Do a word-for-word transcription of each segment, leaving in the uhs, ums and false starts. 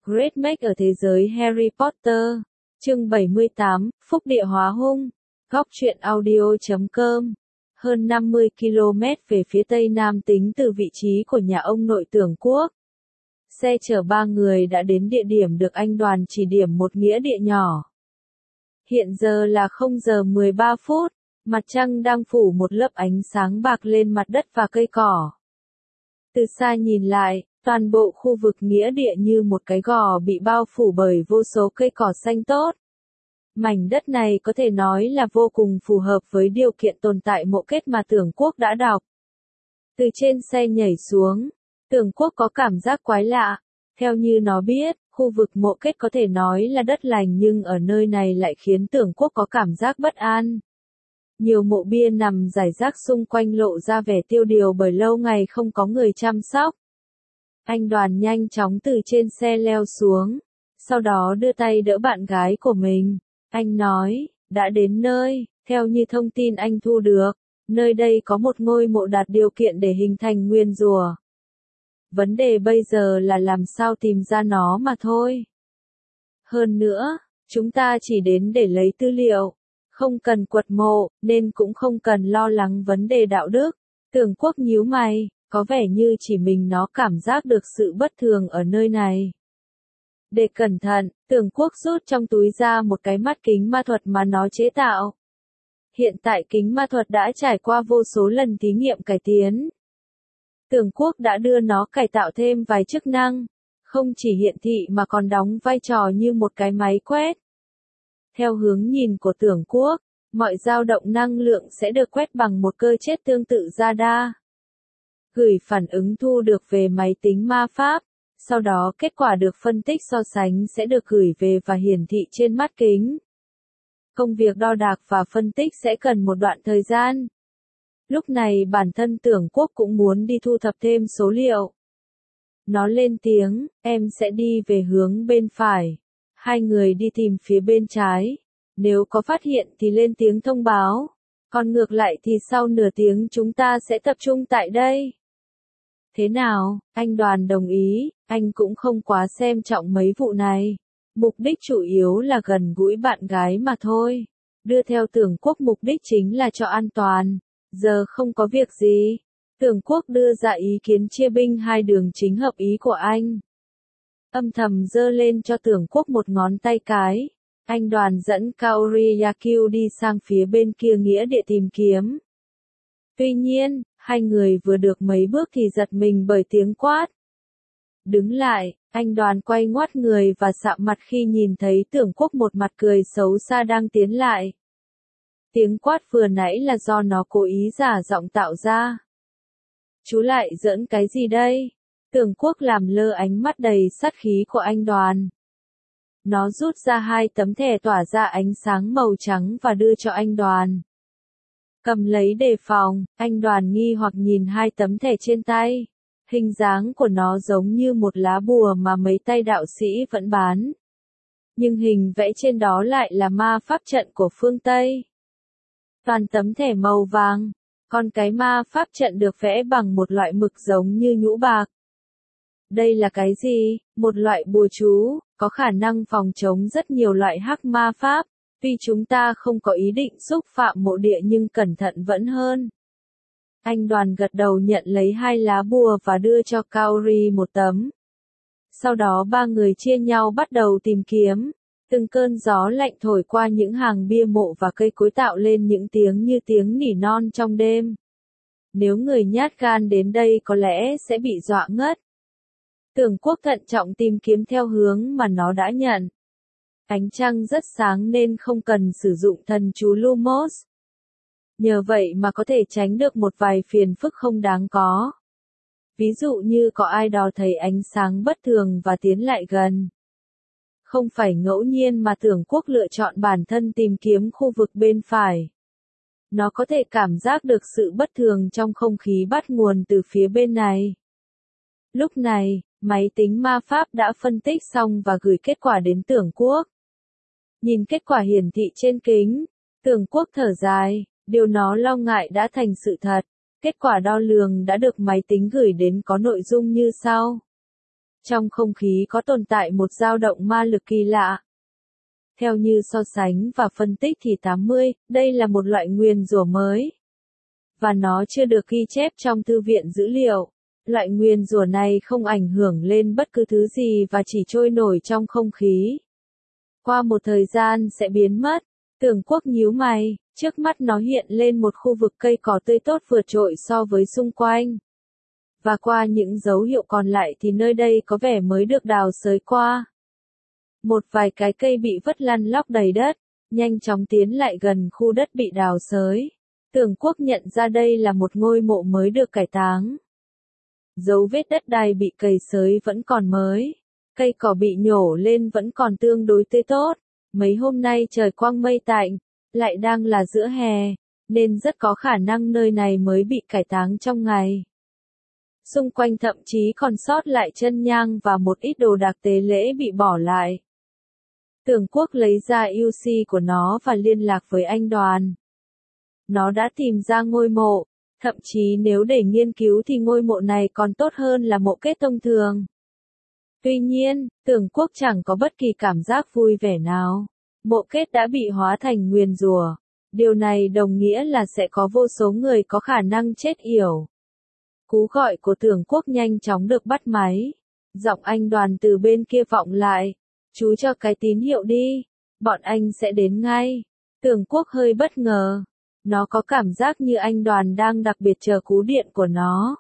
Great Make ở thế giới Harry Potter. Chương bảy mươi tám, Phúc địa hóa hung. Góc truyện audio chấm com. Hơn năm mươi ki lô mét về phía tây nam tính từ vị trí của nhà ông nội Tưởng Quốc. Xe chở ba người đã đến địa điểm được anh Đoàn chỉ điểm, một nghĩa địa nhỏ. Hiện giờ là không giờ mười ba phút, mặt trăng đang phủ một lớp ánh sáng bạc lên mặt đất và cây cỏ. Từ xa nhìn lại, toàn bộ khu vực nghĩa địa như một cái gò bị bao phủ bởi vô số cây cỏ xanh tốt. Mảnh đất này có thể nói là vô cùng phù hợp với điều kiện tồn tại mộ kết mà Tưởng Quốc đã đọc. Từ trên xe nhảy xuống, Tưởng Quốc có cảm giác quái lạ. Theo như nó biết, khu vực mộ kết có thể nói là đất lành, nhưng ở nơi này lại khiến Tưởng Quốc có cảm giác bất an. Nhiều mộ bia nằm rải rác xung quanh lộ ra vẻ tiêu điều bởi lâu ngày không có người chăm sóc. Anh Đoàn nhanh chóng từ trên xe leo xuống, sau đó đưa tay đỡ bạn gái của mình. Anh nói, đã đến nơi, theo như thông tin anh thu được, nơi đây có một ngôi mộ đạt điều kiện để hình thành nguyên rùa. Vấn đề bây giờ là làm sao tìm ra nó mà thôi. Hơn nữa, chúng ta chỉ đến để lấy tư liệu, không cần quật mộ, nên cũng không cần lo lắng vấn đề đạo đức. Tưởng Quốc nhíu mày, có vẻ như chỉ mình nó cảm giác được sự bất thường ở nơi này. Để cẩn thận, Tưởng Quốc rút trong túi ra một cái mắt kính ma thuật mà nó chế tạo. Hiện tại kính ma thuật đã trải qua vô số lần thí nghiệm cải tiến. Tưởng Quốc đã đưa nó cải tạo thêm vài chức năng, không chỉ hiển thị mà còn đóng vai trò như một cái máy quét. Theo hướng nhìn của Tưởng Quốc, mọi dao động năng lượng sẽ được quét bằng một cơ chế tương tự radar. Gửi phản ứng thu được về máy tính ma pháp, sau đó kết quả được phân tích so sánh sẽ được gửi về và hiển thị trên mắt kính. Công việc đo đạc và phân tích sẽ cần một đoạn thời gian. Lúc này bản thân Tưởng Quốc cũng muốn đi thu thập thêm số liệu. Nó lên tiếng, em sẽ đi về hướng bên phải. Hai người đi tìm phía bên trái. Nếu có phát hiện thì lên tiếng thông báo. Còn ngược lại thì sau nửa tiếng chúng ta sẽ tập trung tại đây. Thế nào, anh Đoàn đồng ý, anh cũng không quá xem trọng mấy vụ này. Mục đích chủ yếu là gần gũi bạn gái mà thôi. Đưa theo Tưởng Quốc mục đích chính là cho an toàn. Giờ không có việc gì. Tưởng Quốc đưa ra ý kiến chia binh hai đường chính hợp ý của anh. Âm thầm giơ lên cho Tưởng Quốc một ngón tay cái. Anh Đoàn dẫn Kaori Yakyu đi sang phía bên kia nghĩa địa tìm kiếm. Tuy nhiên, hai người vừa được mấy bước thì giật mình bởi tiếng quát. Đứng lại, anh Đoàn quay ngoắt người và sạm mặt khi nhìn thấy Tưởng Quốc một mặt cười xấu xa đang tiến lại. Tiếng quát vừa nãy là do nó cố ý giả giọng tạo ra. Chú lại giỡn cái gì đây? Tưởng Quốc làm lơ ánh mắt đầy sát khí của anh Đoàn. Nó rút ra hai tấm thẻ tỏa ra ánh sáng màu trắng và đưa cho anh Đoàn. Cầm lấy đề phòng, anh Đoàn nghi hoặc nhìn hai tấm thẻ trên tay. Hình dáng của nó giống như một lá bùa mà mấy tay đạo sĩ vẫn bán. Nhưng hình vẽ trên đó lại là ma pháp trận của phương Tây. Toàn tấm thẻ màu vàng, còn cái ma pháp trận được vẽ bằng một loại mực giống như nhũ bạc. Đây là cái gì? Một loại bùa chú, có khả năng phòng chống rất nhiều loại hắc ma pháp. Tuy chúng ta không có ý định xúc phạm mộ địa nhưng cẩn thận vẫn hơn. Anh Đoàn gật đầu nhận lấy hai lá bùa và đưa cho Kaori một tấm. Sau đó ba người chia nhau bắt đầu tìm kiếm. Từng cơn gió lạnh thổi qua những hàng bia mộ và cây cối tạo lên những tiếng như tiếng nỉ non trong đêm. Nếu người nhát gan đến đây có lẽ sẽ bị dọa ngất. Tưởng Quốc thận trọng tìm kiếm theo hướng mà nó đã nhận. Ánh trăng rất sáng nên không cần sử dụng thần chú Lumos. Nhờ vậy mà có thể tránh được một vài phiền phức không đáng có. Ví dụ như có ai đó thấy ánh sáng bất thường và tiến lại gần. Không phải ngẫu nhiên mà Tưởng Quốc lựa chọn bản thân tìm kiếm khu vực bên phải. Nó có thể cảm giác được sự bất thường trong không khí bắt nguồn từ phía bên này. Lúc này, máy tính ma pháp đã phân tích xong và gửi kết quả đến Tưởng Quốc. Nhìn kết quả hiển thị trên kính, Tưởng Quốc thở dài, điều nó lo ngại đã thành sự thật. Kết quả đo lường đã được máy tính gửi đến có nội dung như sau. Trong không khí có tồn tại một dao động ma lực kỳ lạ. Theo như so sánh và phân tích thì tám mươi, đây là một loại nguyền rủa mới. Và nó chưa được ghi chép trong thư viện dữ liệu. Loại nguyền rủa này không ảnh hưởng lên bất cứ thứ gì và chỉ trôi nổi trong không khí. Qua một thời gian sẽ biến mất. Tưởng Quốc nhíu mày, trước mắt nó hiện lên một khu vực cây cỏ tươi tốt vượt trội so với xung quanh. Và qua những dấu hiệu còn lại thì nơi đây có vẻ mới được đào xới qua. Một vài cái cây bị vứt lăn lóc đầy đất, nhanh chóng tiến lại gần khu đất bị đào xới. Tưởng Quốc nhận ra đây là một ngôi mộ mới được cải táng. Dấu vết đất đai bị cày xới vẫn còn mới. Cây cỏ bị nhổ lên vẫn còn tương đối tươi tốt. Mấy hôm nay trời quang mây tạnh, lại đang là giữa hè, nên rất có khả năng nơi này mới bị cải táng trong ngày. Xung quanh thậm chí còn sót lại chân nhang và một ít đồ đạc tế lễ bị bỏ lại. Tưởng Quốc lấy ra u xê của nó và liên lạc với anh Đoàn. Nó đã tìm ra ngôi mộ, thậm chí nếu để nghiên cứu thì ngôi mộ này còn tốt hơn là mộ kết thông thường. Tuy nhiên, Tưởng Quốc chẳng có bất kỳ cảm giác vui vẻ nào. Mộ kết đã bị hóa thành nguyền rủa. Điều này đồng nghĩa là sẽ có vô số người có khả năng chết yểu. Cú gọi của Tưởng Quốc nhanh chóng được bắt máy. Giọng anh Đoàn từ bên kia vọng lại. Chú cho cái tín hiệu đi. Bọn anh sẽ đến ngay. Tưởng Quốc hơi bất ngờ. Nó có cảm giác như anh Đoàn đang đặc biệt chờ cú điện của nó.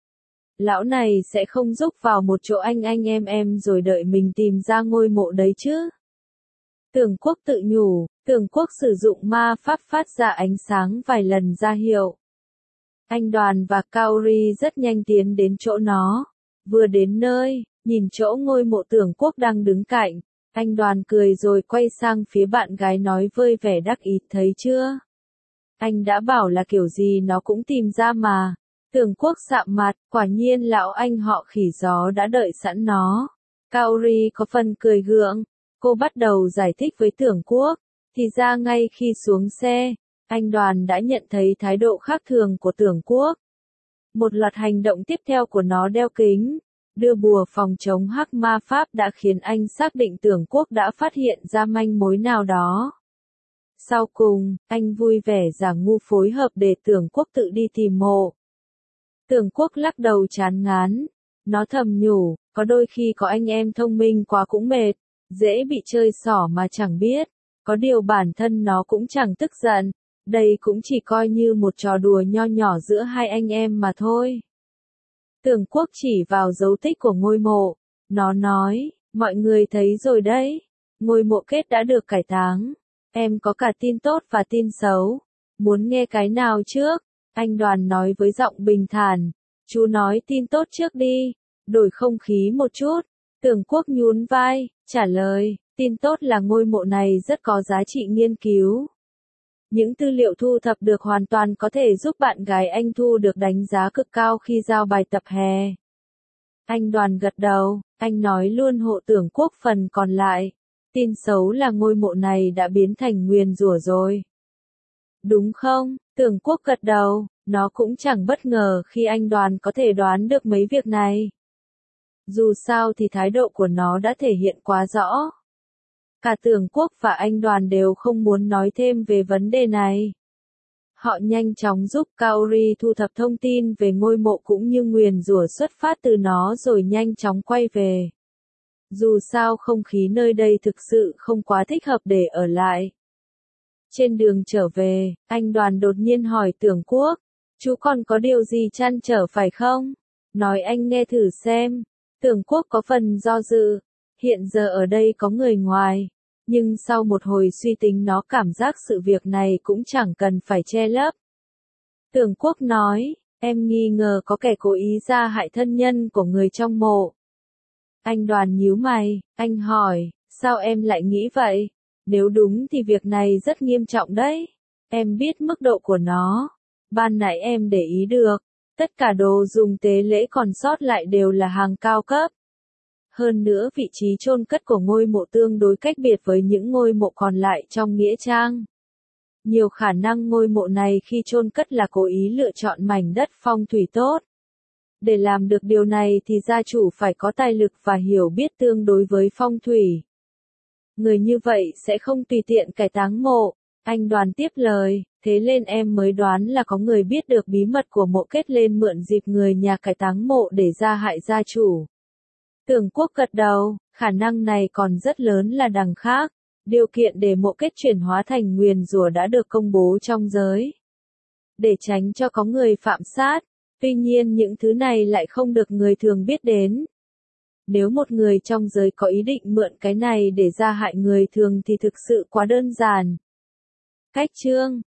Lão này sẽ không rúc vào một chỗ anh anh em em rồi đợi mình tìm ra ngôi mộ đấy chứ. Tưởng Quốc tự nhủ, Tưởng Quốc sử dụng ma pháp phát ra ánh sáng vài lần ra hiệu. Anh Đoàn và Kaori rất nhanh tiến đến chỗ nó. Vừa đến nơi, nhìn chỗ ngôi mộ Tưởng Quốc đang đứng cạnh. Anh Đoàn cười rồi quay sang phía bạn gái nói vơi vẻ đắc ý, thấy chưa? Anh đã bảo là kiểu gì nó cũng tìm ra mà. Tưởng Quốc sạm mặt, quả nhiên lão anh họ khỉ gió đã đợi sẵn nó. Kaori có phần cười gượng. Cô bắt đầu giải thích với Tưởng Quốc. Thì ra ngay khi xuống xe, anh Đoàn đã nhận thấy thái độ khác thường của Tưởng Quốc. Một loạt hành động tiếp theo của nó đeo kính, đưa bùa phòng chống hắc ma pháp đã khiến anh xác định Tưởng Quốc đã phát hiện ra manh mối nào đó. Sau cùng, anh vui vẻ giả ngu phối hợp để Tưởng Quốc tự đi tìm mộ. Tưởng Quốc lắc đầu chán ngán. Nó thầm nhủ, có đôi khi có anh em thông minh quá cũng mệt, dễ bị chơi xỏ mà chẳng biết. Có điều bản thân nó cũng chẳng tức giận. Đây cũng chỉ coi như một trò đùa nho nhỏ giữa hai anh em mà thôi. Tưởng Quốc chỉ vào dấu tích của ngôi mộ. Nó nói, mọi người thấy rồi đấy. Ngôi mộ kết đã được cải táng. Em có cả tin tốt và tin xấu. Muốn nghe cái nào trước? Anh Đoàn nói với giọng bình thản. Chú nói tin tốt trước đi. Đổi không khí một chút. Tưởng Quốc nhún vai, trả lời, tin tốt là ngôi mộ này rất có giá trị nghiên cứu. Những tư liệu thu thập được hoàn toàn có thể giúp bạn gái anh thu được đánh giá cực cao khi giao bài tập hè. Anh Đoàn gật đầu, anh nói luôn hộ Tưởng Quốc phần còn lại. Tin xấu là ngôi mộ này đã biến thành nguyền rủa rồi. Đúng không? Tưởng Quốc gật đầu, nó cũng chẳng bất ngờ khi anh Đoàn có thể đoán được mấy việc này. Dù sao thì thái độ của nó đã thể hiện quá rõ. Cả Tưởng Quốc và anh Đoàn đều không muốn nói thêm về vấn đề này. Họ nhanh chóng giúp Kaori thu thập thông tin về ngôi mộ cũng như nguyền rủa xuất phát từ nó rồi nhanh chóng quay về. Dù sao không khí nơi đây thực sự không quá thích hợp để ở lại. Trên đường trở về, anh Đoàn đột nhiên hỏi Tưởng Quốc, chú còn có điều gì trăn trở phải không? Nói anh nghe thử xem. Tưởng Quốc có phần do dự. Hiện giờ ở đây có người ngoài. Nhưng sau một hồi suy tính nó cảm giác sự việc này cũng chẳng cần phải che lấp. Tưởng Quốc nói, em nghi ngờ có kẻ cố ý ra hại thân nhân của người trong mộ. Anh Đoàn nhíu mày, anh hỏi, sao em lại nghĩ vậy? Nếu đúng thì việc này rất nghiêm trọng đấy. Em biết mức độ của nó. Ban nãy em để ý được. Tất cả đồ dùng tế lễ còn sót lại đều là hàng cao cấp. Hơn nữa vị trí chôn cất của ngôi mộ tương đối cách biệt với những ngôi mộ còn lại trong nghĩa trang. Nhiều khả năng ngôi mộ này khi chôn cất là cố ý lựa chọn mảnh đất phong thủy tốt. Để làm được điều này thì gia chủ phải có tài lực và hiểu biết tương đối với phong thủy. Người như vậy sẽ không tùy tiện cải táng mộ. Anh Đoàn tiếp lời, thế nên em mới đoán là có người biết được bí mật của mộ kết lên mượn dịp người nhà cải táng mộ để ra hại gia chủ. Tưởng Quốc gật đầu, khả năng này còn rất lớn là đằng khác. Điều kiện để mộ kết chuyển hóa thành nguyền rủa đã được công bố trong giới. Để tránh cho có người phạm sát, tuy nhiên những thứ này lại không được người thường biết đến. Nếu một người trong giới có ý định mượn cái này để ra hại người thường thì thực sự quá đơn giản. Cách chương